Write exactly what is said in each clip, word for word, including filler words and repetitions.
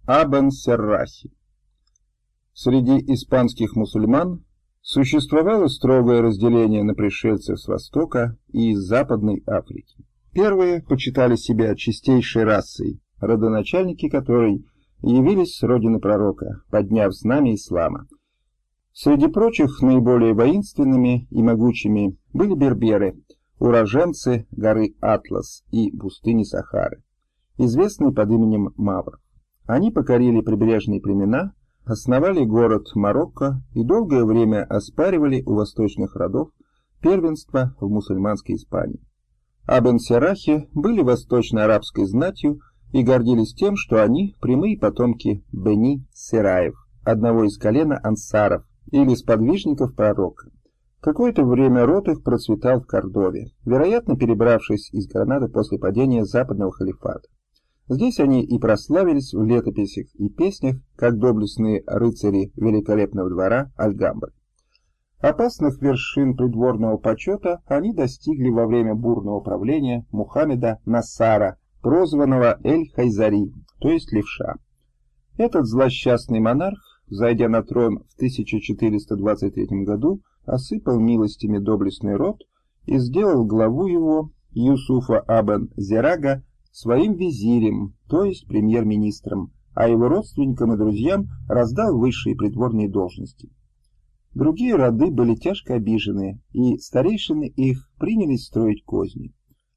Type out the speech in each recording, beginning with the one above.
Абен-Серрахи. Среди испанских мусульман существовало строгое разделение на пришельцев с Востока и из Западной Африки. Первые почитали себя чистейшей расой, родоначальники которой явились с родины пророка, подняв знамя ислама. Среди прочих наиболее воинственными и могучими были берберы, уроженцы горы Атлас и пустыни Сахары, известные под именем Мавр. Они покорили прибрежные племена, основали город Марокко и долгое время оспаривали у восточных родов первенство в мусульманской Испании. Абен-Серрахи были восточно-арабской знатью и гордились тем, что они прямые потомки Бени Сераев, одного из колена ансаров или сподвижников пророка. Какое-то время род их процветал в Кордове, вероятно, перебравшись из Гранады после падения западного халифата. Здесь они и прославились в летописях и песнях, как доблестные рыцари великолепного двора Альгамбры. Опасных вершин придворного почета они достигли во время бурного правления Мухаммеда Насара, прозванного Эль-Хайзари, то есть левша. Этот злосчастный монарх, зайдя на трон в тысяча четыреста двадцать третьем году, осыпал милостями доблестный род и сделал главу его, Юсуфа Абен-Зерага, своим визирем, то есть премьер-министром, а его родственникам и друзьям раздал высшие придворные должности. Другие роды были тяжко обижены, и старейшины их принялись строить козни.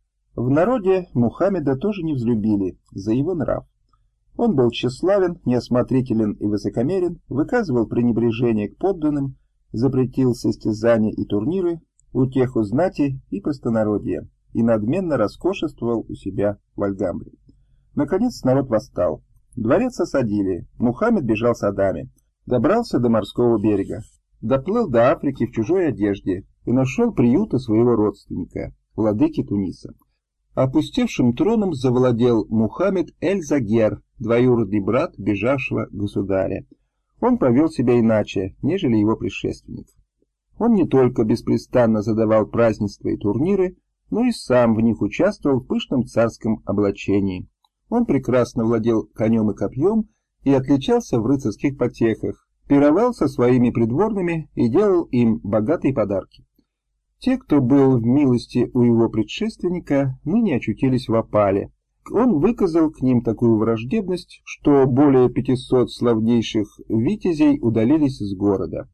В народе Мухаммеда тоже не взлюбили за его нрав. Он был тщеславен, неосмотрителен и высокомерен, выказывал пренебрежение к подданным, запретил состязания и турниры, утеху знати и простонародья, и надменно роскошествовал у себя в Альгамбре. Наконец народ восстал. Дворец осадили, Мухаммед бежал садами, добрался до морского берега, доплыл до Африки в чужой одежде и нашел приюта своего родственника, владыки Туниса. Опустевшим троном завладел Мухаммед Эль-Загер, двоюродный брат бежавшего государя. Он повел себя иначе, нежели его предшественник. Он не только беспрестанно задавал празднества и турниры, но и сам в них участвовал в пышном царском облачении. Он прекрасно владел конем и копьем и отличался в рыцарских потехах, пировал со своими придворными и делал им богатые подарки. Те, кто был в милости у его предшественника, ныне очутились в опале. Он выказал к ним такую враждебность, что более пятисот славнейших витязей удалились из города.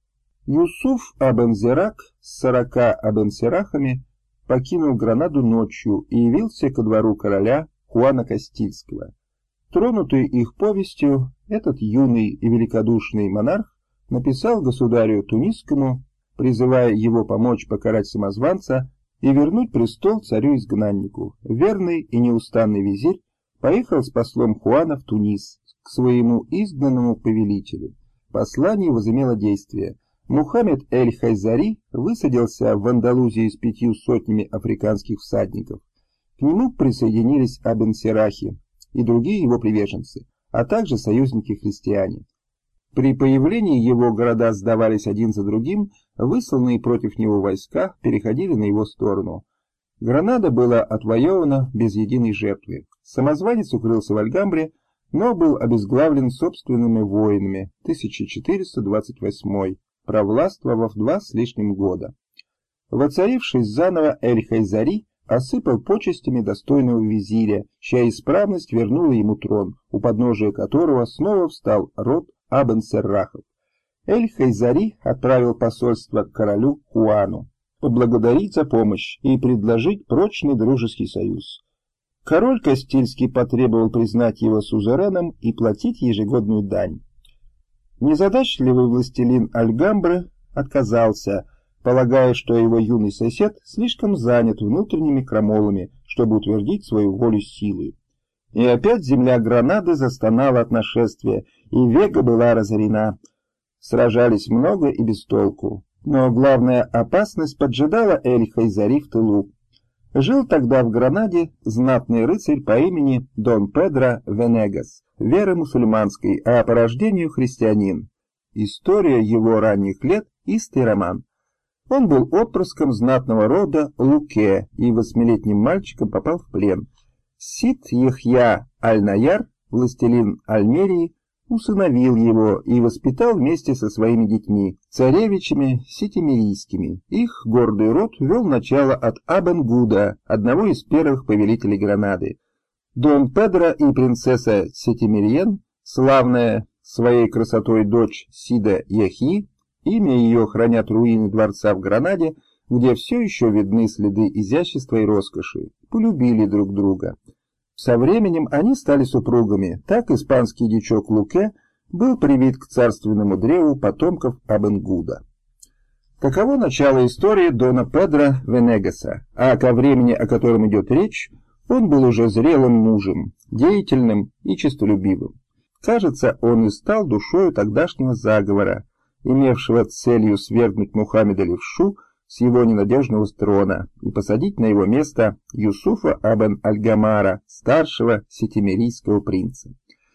Юсуф Абен-Зераг с сорока Абен-Серахами покинул Гранаду ночью и явился ко двору короля Хуана Кастильского. Тронутый их повестью, этот юный и великодушный монарх написал государю Тунисскому, призывая его помочь покарать самозванца и вернуть престол царю-изгнаннику. Верный и неустанный визирь поехал с послом Хуана в Тунис к своему изгнанному повелителю. Послание возымело действие. Мухаммед Эль-Хайзари высадился в Андалузии с пятью сотнями африканских всадников. К нему присоединились Абен-Серрахи и другие его приверженцы, а также союзники-христиане. При появлении его города сдавались один за другим, высланные против него войска переходили на его сторону. Гранада была отвоевана без единой жертвы. Самозванец укрылся в Альгамбре, но был обезглавлен собственными воинами тысяча четыреста двадцать восьмой, провластвовав два с лишним года. Воцарившись заново, Эль-Хайзари осыпал почестями достойного визиря, чья исправность вернула ему трон, у подножия которого снова встал род Абен-Серрахов. Эль-Хайзари отправил посольство к королю Хуану, поблагодарить за помощь и предложить прочный дружеский союз. Король Кастильский потребовал признать его сузереном и платить ежегодную дань. Незадачливый властелин Альгамбры отказался, полагая, что его юный сосед слишком занят внутренними крамолами, чтобы утвердить свою волю силой. И опять земля Гранады застонала от нашествия, и Вега была разорена. Сражались много и без толку, но главная опасность поджидала Эль-Хайзари в тылу. Жил тогда в Гранаде знатный рыцарь по имени Дон Педро Венегас, веры мусульманской, а по рождению христианин. История его ранних лет – истый роман. Он был отпрыском знатного рода Луке и восьмилетним мальчиком попал в плен. Сид Яхья Аль-Наяр, властелин Альмерии, усыновил его и воспитал вместе со своими детьми, царевичами сетимирийскими. Их гордый род вел начало от Абен-Гуда, одного из первых повелителей Гранады. Дон Педро и принцесса Сетимириен, славная своей красотой дочь Сида Яхьи, имя ее хранят руины дворца в Гранаде, где все еще видны следы изящества и роскоши, полюбили друг друга. Со временем они стали супругами, так испанский дичок Луке был привит к царственному древу потомков Абен-Гуда. Таково начало истории Дона Педро Венегаса, а ко времени, о котором идет речь, он был уже зрелым мужем, деятельным и честолюбивым. Кажется, он и стал душою тогдашнего заговора, имевшего целью свергнуть Мухаммеда Левшу с его ненадежного трона и посадить на его место Юсуфа Абен Аль-Гамара, старшего сетимирийского принца.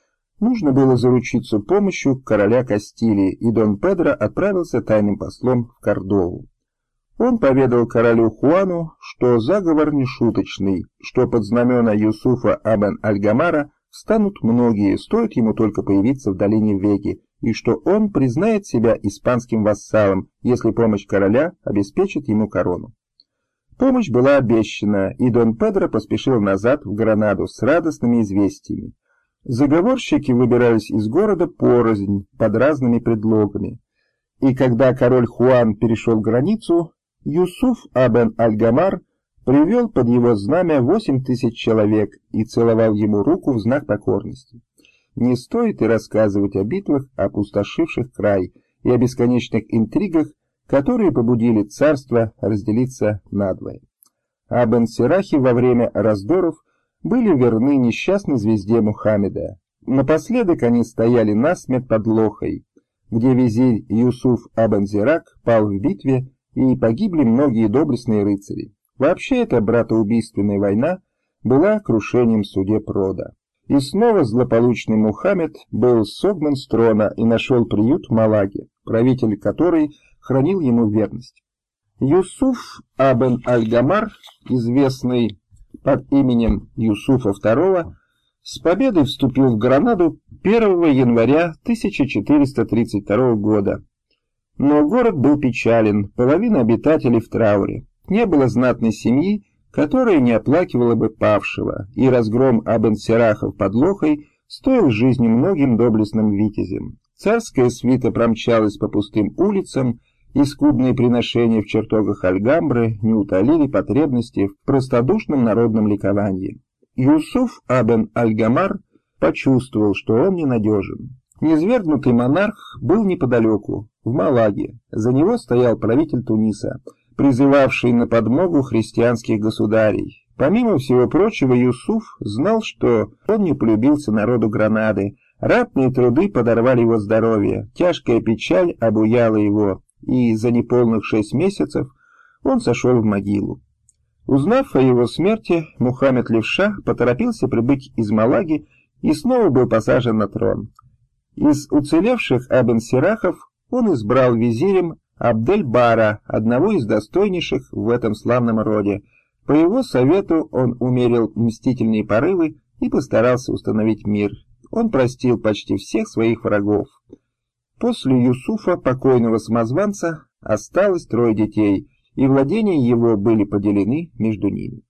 Нужно было заручиться помощью короля Кастилии, и Дон Педро отправился тайным послом в Кордову. Он поведал королю Хуану, что заговор не шуточный, что под знамена Юсуфа Абен Аль-Гамара встанут многие, стоит ему только появиться в долине Веги, и что он признает себя испанским вассалом, если помощь короля обеспечит ему корону. Помощь была обещана, и Дон Педро поспешил назад в Гранаду с радостными известиями. Заговорщики выбирались из города порознь, под разными предлогами. И когда король Хуан перешел границу, Юсуф Абен Аль-Гамар привел под его знамя восемь тысяч человек и целовал ему руку в знак покорности. Не стоит и рассказывать о битвах, опустошивших край, и о бесконечных интригах, которые побудили царство разделиться надвое. Абен-Сирахи во время раздоров были верны несчастной звезде Мухаммеда. Напоследок они стояли насмерть под Лохой, где визирь Юсуф Абен-Зирак пал в битве, и погибли многие доблестные рыцари. Вообще эта братоубийственная война была крушением судеб рода. И снова злополучный Мухаммед был согнан с трона и нашел приют в Малаге, правитель которой хранил ему верность. Юсуф Абен Аль-Гамар, известный под именем Юсуфа второго, с победой вступил в Гранаду первого января тысяча четыреста тридцать второго года. Но город был печален, половина обитателей в трауре. Не было знатной семьи, которая не оплакивала бы павшего, и разгром Абен-Сирахов под Лохой стоил жизни многим доблестным витязям. Царская свита промчалась по пустым улицам, и скудные приношения в чертогах Альгамбры не утолили потребности в простодушном народном ликовании. Юсуф Абен Аль-Гамар почувствовал, что он ненадежен. Низвергнутый монарх был неподалеку, в Малаге. За него стоял правитель Туниса, призывавший на подмогу христианских государей. Помимо всего прочего, Юсуф знал, что он не полюбился народу Гранады, ратные труды подорвали его здоровье, тяжкая печаль обуяла его, и за неполных шесть месяцев он сошел в могилу. Узнав о его смерти, Мухаммед Левша поторопился прибыть из Малаги и снова был посажен на трон. Из уцелевших Абен-Сирахов он избрал визирем Абдель-Бара, одного из достойнейших в этом славном роде. По его совету он умерил мстительные порывы и постарался установить мир. Он простил почти всех своих врагов. После Юсуфа, покойного самозванца, осталось трое детей, и владения его были поделены между ними.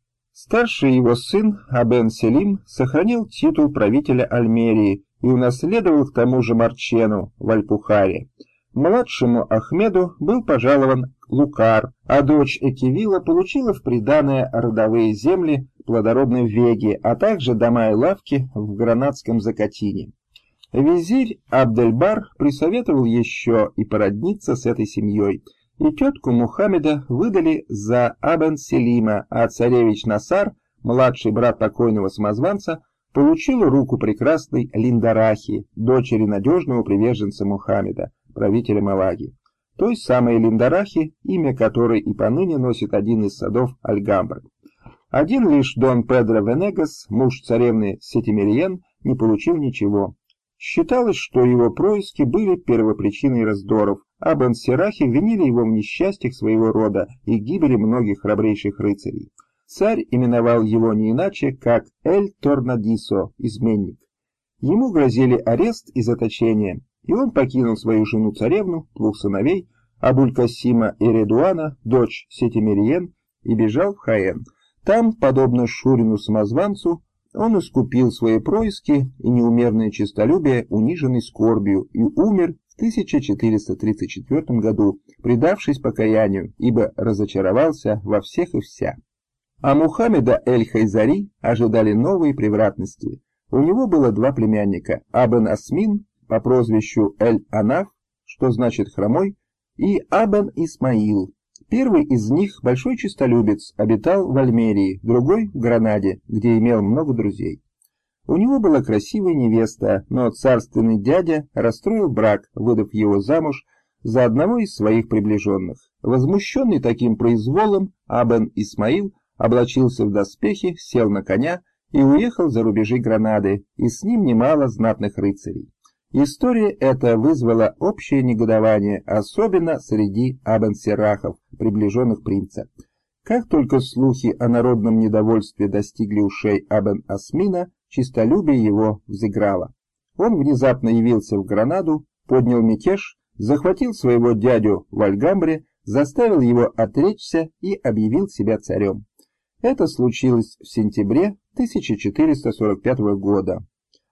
Старший его сын Абен-Селим сохранил титул правителя Альмерии и унаследовал к тому же Марчену в Аль-Пухаре. Младшему Ахмеду был пожалован Лукар, а дочь Экивила получила в приданое родовые земли плодородной Веги, а также дома и лавки в гранадском Закатине. Визирь Абдель-Бар присоветовал еще и породниться с этой семьей, и тетку Мухаммеда выдали за Абен-Селима, а царевич Насар, младший брат покойного самозванца, получил руку прекрасной Линдарахи, дочери надежного приверженца Мухаммеда, правителя Малаги, той самой Линдарахи, имя которой и поныне носит один из садов Альгамбры. Один лишь Дон Педро Венегас, муж царевны Сетимириен, не получил ничего. Считалось, что его происки были первопричиной раздоров, а Абен-Сирахи винили его в несчастьях своего рода и гибели многих храбрейших рыцарей. Царь именовал его не иначе, как Эль Торнадисо, изменник. Ему грозили арест и заточение, и он покинул свою жену-царевну, двух сыновей, Абуль-Касима и Редуана, дочь Сетимириен, и бежал в Хаэн. Там, подобно Шурину-самозванцу, он искупил свои происки и неумерное честолюбие, униженный скорбью, и умер в тысяча четыреста тридцать четвёртом году, предавшись покаянию, ибо разочаровался во всех и вся. А Мухаммеда эль-Хайзари ожидали новые превратности. У него было два племянника, Абн Асмин по прозвищу Эль-Анаф, что значит хромой, и Абн Исмаил. Первый из них, большой честолюбец, обитал в Альмерии, другой в Гранаде, где имел много друзей. У него была красивая невеста, но царственный дядя расстроил брак, выдав его замуж за одного из своих приближенных. Возмущенный таким произволом, Абн Исмаил облачился в доспехи, сел на коня и уехал за рубежи Гранады, и с ним немало знатных рыцарей. История эта вызвала общее негодование, особенно среди абн-серахов, приближенных принца. Как только слухи о народном недовольстве достигли ушей Абн-Асмина, честолюбие его взыграло. Он внезапно явился в Гранаду, поднял мятеж, захватил своего дядю в Альгамбре, заставил его отречься и объявил себя царем. Это случилось в сентябре тысяча четыреста сорок пятого года.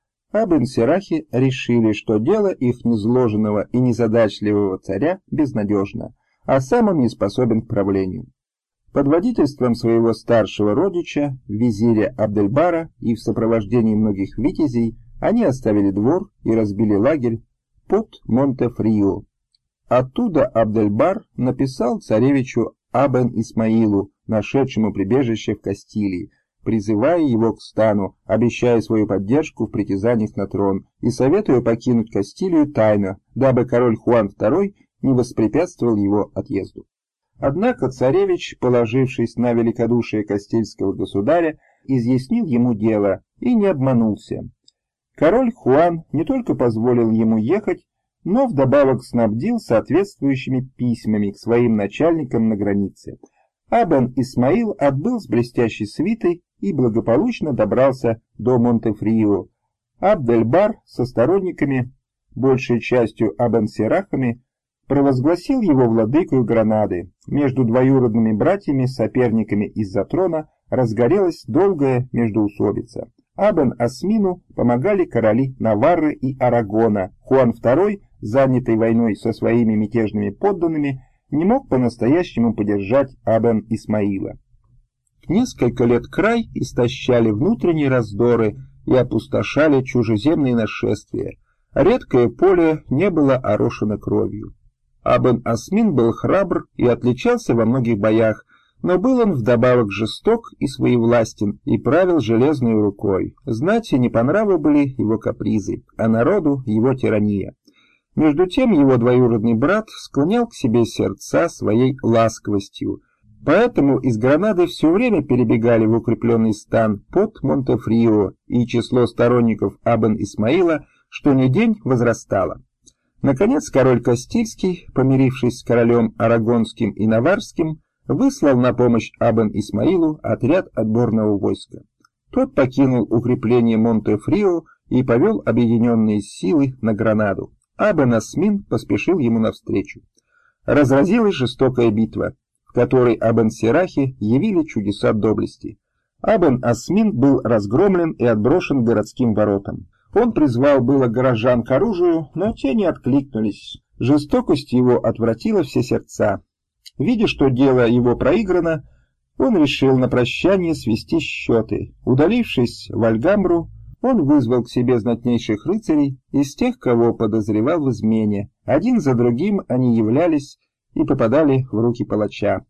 Абн-серахи решили, что дело их незложенного и незадачливого царя безнадежно, а сам он не способен к правлению. Под водительством своего старшего родича, визиря Абдельбара, и в сопровождении многих витязей, они оставили двор и разбили лагерь под Монте-Фрио. Оттуда Абдельбар написал царевичу Абн-Исмаилу, нашедшему прибежище в Кастилии, призывая его к стану, обещая свою поддержку в притязаниях на трон и советуя покинуть Кастилию тайно, дабы король Хуан второй не воспрепятствовал его отъезду. Однако царевич, положившись на великодушие кастильского государя, изъяснил ему дело и не обманулся. Король Хуан не только позволил ему ехать, но вдобавок снабдил соответствующими письмами к своим начальникам на границе. Абн Исмаил отбыл с блестящей свитой и благополучно добрался до Монте-Фрио. Абдельбар со сторонниками, большей частью абн-серахами, провозгласил его владыкою Гранады. Между двоюродными братьями-соперниками из-за трона разгорелась долгая междоусобица. Абн-Асмину помогали короли Наварры и Арагона. Хуан второй, занятый войной со своими мятежными подданными, не мог по-настоящему поддержать Абн-Исмаила. Несколько лет край истощали внутренние раздоры и опустошали чужеземные нашествия. Редкое поле не было орошено кровью. Абн-Асмин был храбр и отличался во многих боях, но был он вдобавок жесток и своевластен и правил железной рукой. Знати не по нраву были его капризы, а народу его тирания. Между тем его двоюродный брат склонял к себе сердца своей ласковостью, поэтому из Гранады все время перебегали в укрепленный стан под Монте-Фрио, и число сторонников Абн-Исмаила что ни день возрастало. Наконец король Кастильский, помирившись с королем Арагонским и Наварским, выслал на помощь Абн-Исмаилу отряд отборного войска. Тот покинул укрепление Монте-Фрио и повел объединенные силы на Гранаду. Абн-Асмин поспешил ему навстречу. Разразилась жестокая битва, в которой абн-серахи явили чудеса доблести. Абн-Асмин был разгромлен и отброшен к городским воротам. Он призвал было горожан к оружию, но те не откликнулись. Жестокость его отвратила все сердца. Видя, что дело его проиграно, он решил на прощание свести счеты. Удалившись в Альгамбру, он вызвал к себе знатнейших рыцарей из тех, кого подозревал в измене. Один за другим они являлись и попадали в руки палача.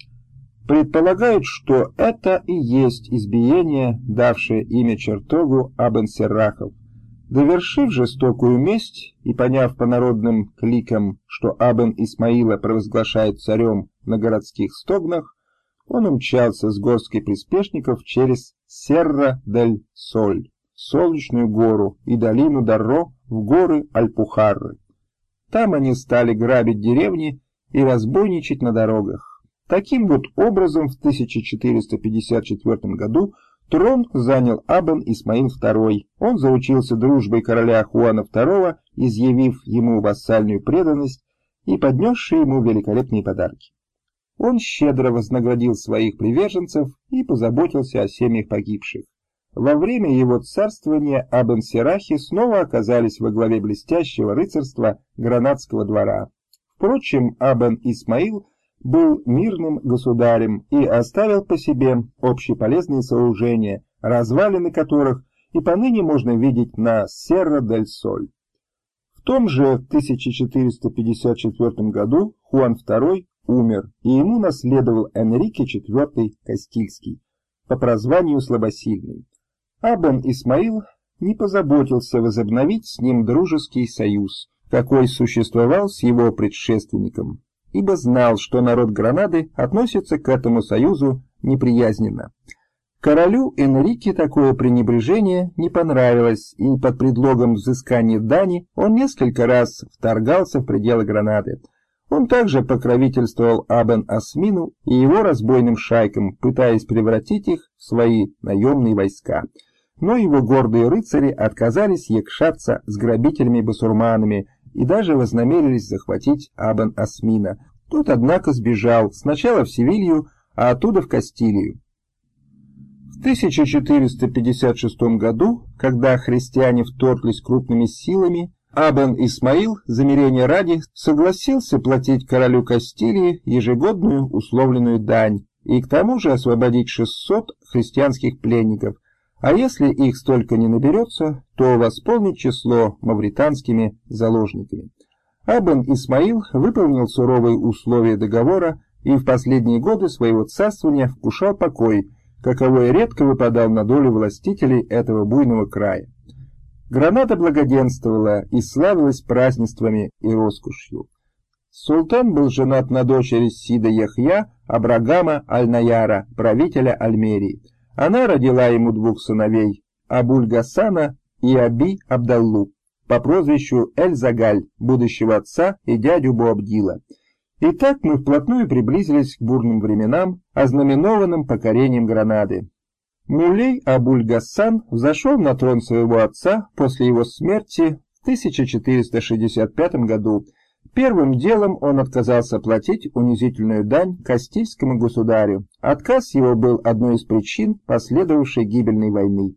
Предполагают, что это и есть избиение, давшее имя чертогу Абн-серахов. Довершив жестокую месть и поняв по народным кликам, что Абн-Исмаила провозглашает царем на городских стогнах, он умчался с горской приспешников через Серра-дель-Соль, Солнечную гору, и долину Дарро в горы Альпухарры. Там они стали грабить деревни и разбойничать на дорогах. Таким вот образом в тысяча четыреста пятьдесят четвёртом году Трон занял Абн Исмаил второй. Он заручился дружбой короля Хуана второго, изъявив ему вассальную преданность и поднесший ему великолепные подарки. Он щедро вознаградил своих приверженцев и позаботился о семьях погибших. Во время его царствования Абн-Серахи снова оказались во главе блестящего рыцарства гранадского двора. Впрочем, Абн Исмаил был мирным государем и оставил по себе общеполезные сооружения, развалины которых и поныне можно видеть на Серра-дель-Соль. В том же тысяча четыреста пятьдесят четвёртом году Хуан второй умер, и ему наследовал Энрике четвёртый Кастильский, по прозванию Слабосильный. Абн Исмаил не позаботился возобновить с ним дружеский союз, какой существовал с его предшественником, ибо знал, что народ Гранады относится к этому союзу неприязненно. Королю Энрике такое пренебрежение не понравилось, и под предлогом взыскания дани он несколько раз вторгался в пределы Гранады. Он также покровительствовал Абн Асмину и его разбойным шайкам, пытаясь превратить их в свои наемные войска. Но его гордые рыцари отказались якшаться с грабителями-басурманами и даже вознамерились захватить Абн Асмина. Тот, однако, сбежал сначала в Севилью, а оттуда в Кастилию. В тысяча четыреста пятьдесят шестом году, когда христиане вторглись крупными силами, Абн Исмаил, замирения ради, согласился платить королю Кастилии ежегодную условленную дань и к тому же освободить шестьсот христианских пленников, а если их столько не наберется, то восполнить число мавританскими заложниками. Абн Исмаил выполнил суровые условия договора и в последние годы своего царствования вкушал покой, каковой редко выпадал на долю властителей этого буйного края. Гранада благоденствовала и славилась празднествами и роскошью. Султан был женат на дочери Сида Яхья Абрагама Аль-Наяра, правителя Альмерии. Она родила ему двух сыновей, Абуль-Гасана и Аби-Абдаллу, по прозвищу Эль-Загаль, будущего отца и дядю Буабдила. Итак, мы вплотную приблизились к бурным временам, ознаменованным покорением Гранады. Мулей Абуль-Гасан взошел на трон своего отца после его смерти в тысяча четыреста шестьдесят пятом году. Первым делом он отказался платить унизительную дань Кастильскому государю. Отказ его был одной из причин последовавшей гибельной войны.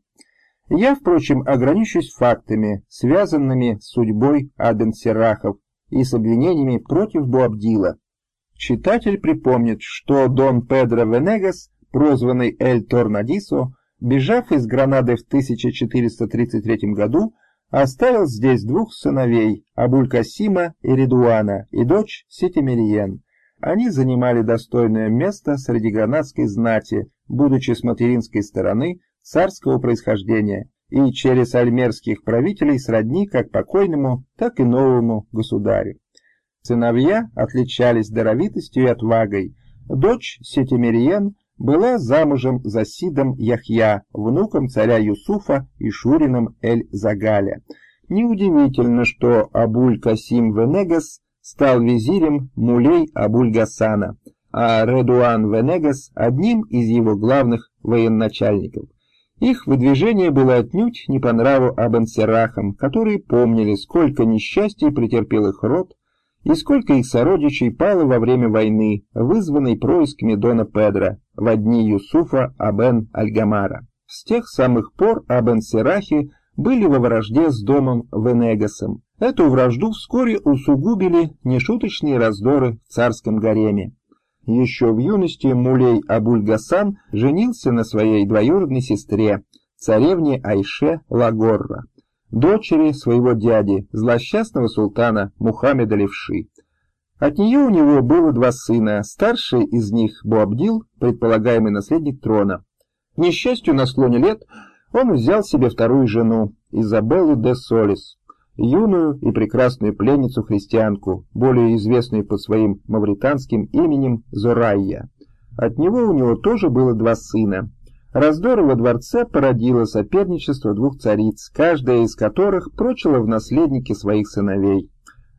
Я, впрочем, ограничусь фактами, связанными с судьбой Абн-Серахов и с обвинениями против Буабдила. Читатель припомнит, что Дон Педро Венегас, прозванный Эль Торнадисо, бежав из Гранады в тысяча четыреста тридцать третьем году, оставил здесь двух сыновей, Абуль-Касима и Редуана, и дочь Сетимириен. Они занимали достойное место среди гранадской знати, будучи с материнской стороны царского происхождения, и через альмерских правителей сродни как покойному, так и новому государю. Сыновья отличались даровитостью и отвагой. Дочь Сетимириен была замужем за Сидом Яхья, внуком царя Юсуфа и шурином Эль-Загаля. Неудивительно, что Абуль-Касим Венегас стал визирем Мулей Абуль-Гасана, а Редуан Венегас одним из его главных военачальников. Их выдвижение было отнюдь не по нраву Абн-Серахам, которые помнили, сколько несчастий претерпел их род и сколько их сородичей пало во время войны, вызванной происками Дона Педро во дни Юсуфа Абн Аль-Гамара. С тех самых пор Абн-Серахи были во вражде с домом Венегасом. Эту вражду вскоре усугубили нешуточные раздоры в царском гареме. Еще в юности Мулей Абуль-Гасан женился на своей двоюродной сестре, царевне Айше Лагорра, дочери своего дяди, злосчастного султана Мухаммеда Левши. От нее у него было два сына, старший из них Буабдил, предполагаемый наследник трона. К несчастью, на склоне лет он взял себе вторую жену, Изабеллу де Солис, юную и прекрасную пленницу-христианку, более известную под своим мавританским именем Зорайя. От него у него тоже было два сына. Раздор во дворце породило соперничество двух цариц, каждая из которых прочила в наследнике своих сыновей.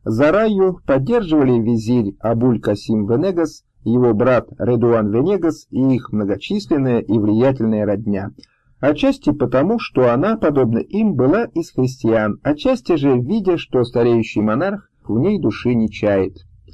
Зорайю поддерживали визирь Абуль-Касим Венегас, его брат Редуан Венегас и их многочисленная и влиятельная родня. отчасти потому, что она, подобно им, была из христиан, отчасти же видя, что стареющий монарх в ней души не чает.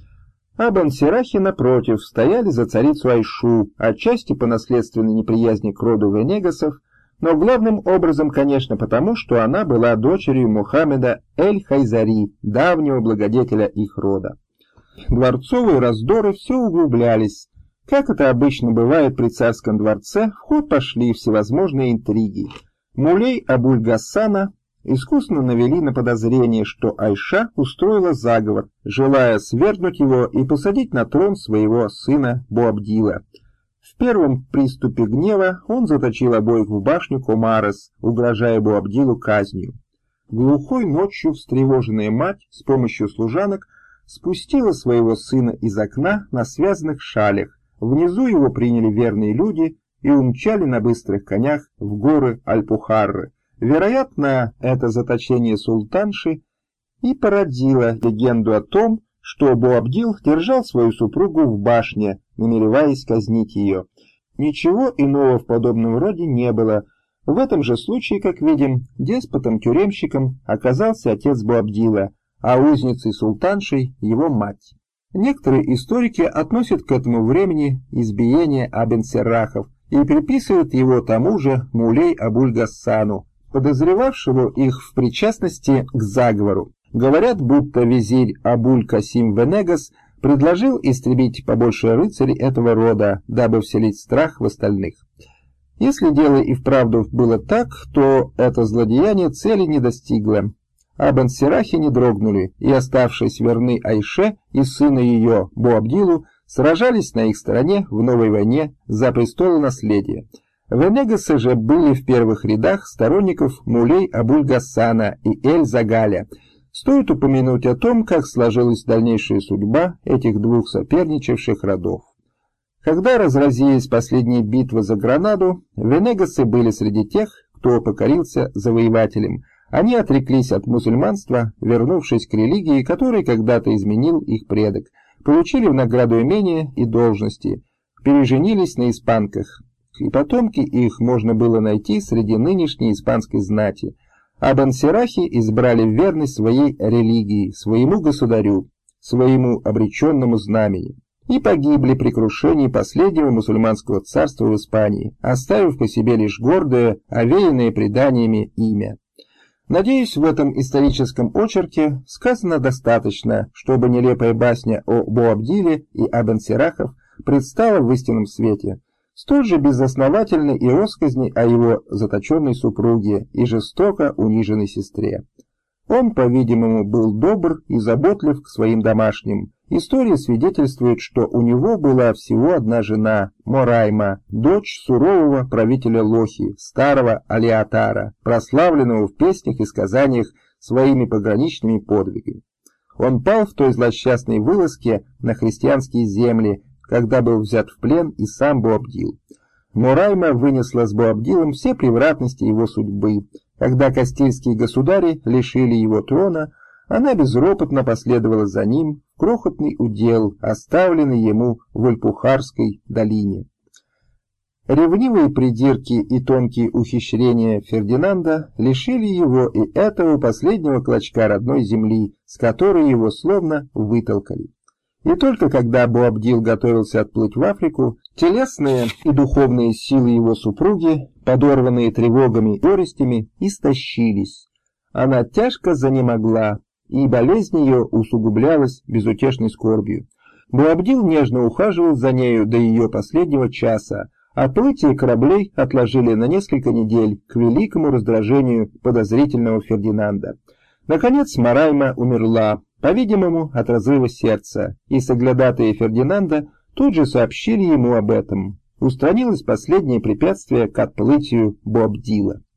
А Бен-Серахи, напротив, стояли за царицу Айшу, отчасти по наследственной неприязни к роду Венегасов, но главным образом, конечно, потому, что она была дочерью Мухаммеда эль-Хайзари, давнего благодетеля их рода. Дворцовые раздоры все углублялись. Как это обычно бывает при царском дворце, в ход пошли всевозможные интриги. Мулей Абуль-Гассана искусно навели на подозрение, что Айша устроила заговор, желая свергнуть его и посадить на трон своего сына Боабдила. В первом приступе гнева он заточил обоих в башню Комарес, угрожая Боабдилу казнью. Глухой ночью встревоженная мать с помощью служанок спустила своего сына из окна на связанных шалях. Внизу его приняли верные люди и умчали на быстрых конях в горы Аль-Пухарры. Вероятно, это заточение султанши и породило легенду о том, что Боабдил держал свою супругу в башне, намереваясь казнить ее. Ничего иного в подобном роде не было. В этом же случае, как видим, деспотом-тюремщиком оказался отец Боабдила, а узницей-султаншей его мать. Некоторые историки относят к этому времени избиение Абен-Серахов и приписывают его тому же Мулей Абуль-Гассану, подозревавшего их в причастности к заговору. Говорят, будто визирь Абуль-Касим Венегас предложил истребить побольше рыцарей этого рода, дабы вселить страх в остальных. Если дело и вправду было так, то это злодеяние цели не достигло. А Бен-Серахи не дрогнули, и, оставшись верны Айше и сына ее, Боабдилу, сражались на их стороне в новой войне за престолонаследие. Венегасы же были в первых рядах сторонников Мулей Абуль-Гассана и Эль-Загаля. Стоит упомянуть о том, как сложилась дальнейшая судьба этих двух соперничавших родов. Когда разразились последние битвы за Гранаду, Венегасы были среди тех, кто покорился завоевателям. Они отреклись от мусульманства, вернувшись к религии, которой когда-то изменил их предок, получили в награду имения и должности, переженились на испанках, и потомки их можно было найти среди нынешней испанской знати. А Бен-Серахи избрали верность своей религии, своему государю, своему обреченному знамени, и погибли при крушении последнего мусульманского царства в Испании, оставив по себе лишь гордое, овеянное преданиями имя. Надеюсь, в этом историческом очерке сказано достаточно, чтобы нелепая басня о Боабдиле и о Бен-Серахов предстала в истинном свете. Столь же безосновательны и россказни о его заточенной супруге и жестоко униженной сестре. Он, по-видимому, был добр и заботлив к своим домашним. История свидетельствует, что у него была всего одна жена, Морайма, дочь сурового правителя Лохи, старого Алиатара, прославленного в песнях и сказаниях своими пограничными подвигами. Он пал в той злосчастной вылазке на христианские земли, когда был взят в плен и сам Боабдил. Морайма вынесла с Боабдилом все превратности его судьбы. Когда кастильские государи лишили его трона, она безропотно последовала за ним в крохотный удел, оставленный ему в Альпухарской долине. Ревнивые придирки и тонкие ухищрения Фердинанда лишили его и этого последнего клочка родной земли, с которой его словно вытолкали. И только когда Боабдил готовился отплыть в Африку, телесные и духовные силы его супруги, подорванные тревогами и горестями, истощились. Она тяжко занемогла, и болезнь ее усугублялась безутешной скорбью. Боабдил нежно ухаживал за нею до ее последнего часа. Отплытие кораблей отложили на несколько недель к великому раздражению подозрительного Фердинанда. Наконец Морайма умерла, по-видимому, от разрыва сердца, и соглядатые Фердинанда тут же сообщили ему об этом. Устранилось последнее препятствие к отплытию Боабдила.